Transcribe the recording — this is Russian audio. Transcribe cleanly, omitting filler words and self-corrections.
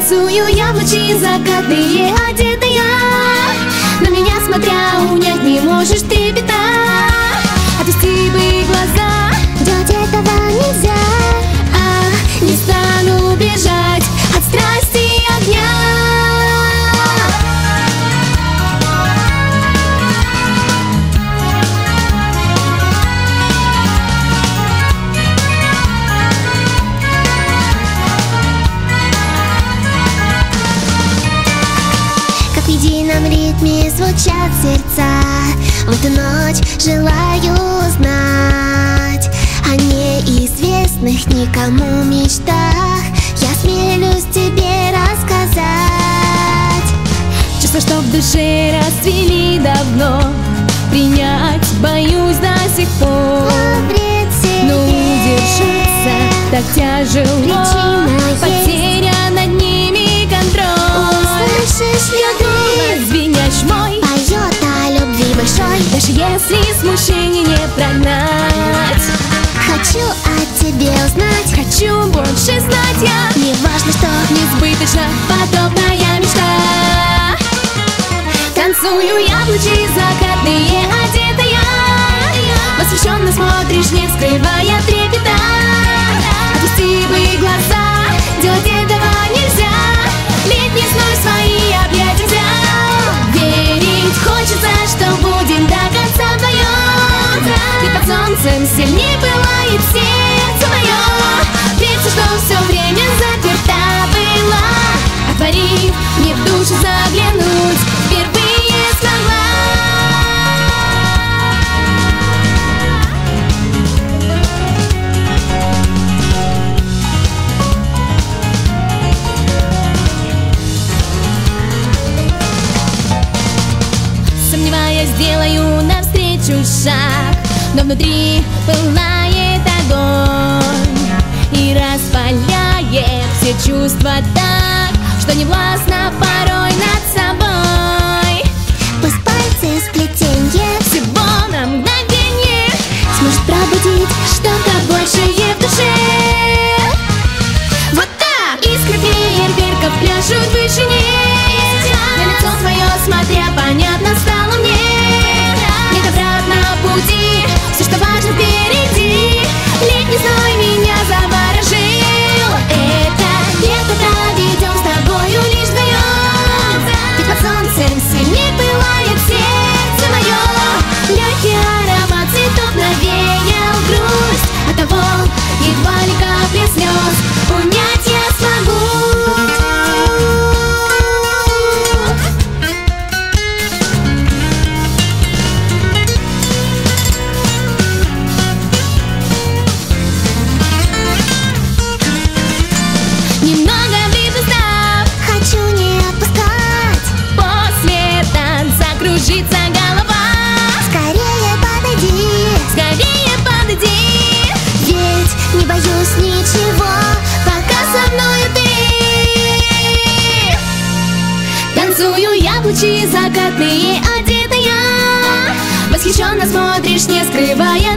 Танцую я в лучи закатные, одетая. На меня смотря унять не можешь трепета. Отвести бы глаза, делать этого нельзя. Не стану бежать от страсти и огня. Как в едином ритме звучат сердца, в эту ночь желаю узнать о неизвестных никому мечтах. Я смелюсь тебе рассказать. Чувства, что в душе расцвели давно, принять боюсь до сих пор. Но удержаться так тяжело, потеря над ними контроль. Услышишь ли ты, звенящий мой, поет о любви большой. Даже если смущение не прогнать, хочу о тебе узнать, хочу больше знать я. Не важно, что несбыточно подобная мечта. Танцую я в лучи закатные, одетая. Восхищенно смотришь, не скрывая трепета. Отвести бы глаза, делать этого нельзя. Летний зной свои объятия взял. Верить хочется, что будем до конца вдвоем. Ведь под солнцем сильнее пылает сердце мое. Верится, что все время заперта была. Отворив, мне в душу заглянуть впервые смогла. Сомневаясь, делаю навстречу шаг, но внутри пылает огонь и распаляет все чувства так, что не властно порой над собой. Пусть пальцы сплетенье всего на мгновение сможет пробудить что-то большее в душе. Вот так! Искры фейерверков пляшут в вышине. На лицо твое смотря, понятно стало мне. Нет обратного пути, все, что важно впереди. Летний зной меня заворожил. Это лето проведем с тобою лишь вдвоем. Ведь под солнцем сильнее пылает сердце мое. Легкий аромат цветов навеял грусть. Оттого едва ли капли слез унять я смогу. Кружится голова. Скорее подойди, ведь не боюсь ничего, пока со мною ты. Танцую я в лучи закатные, одетая. Восхищенно смотришь, не скрывая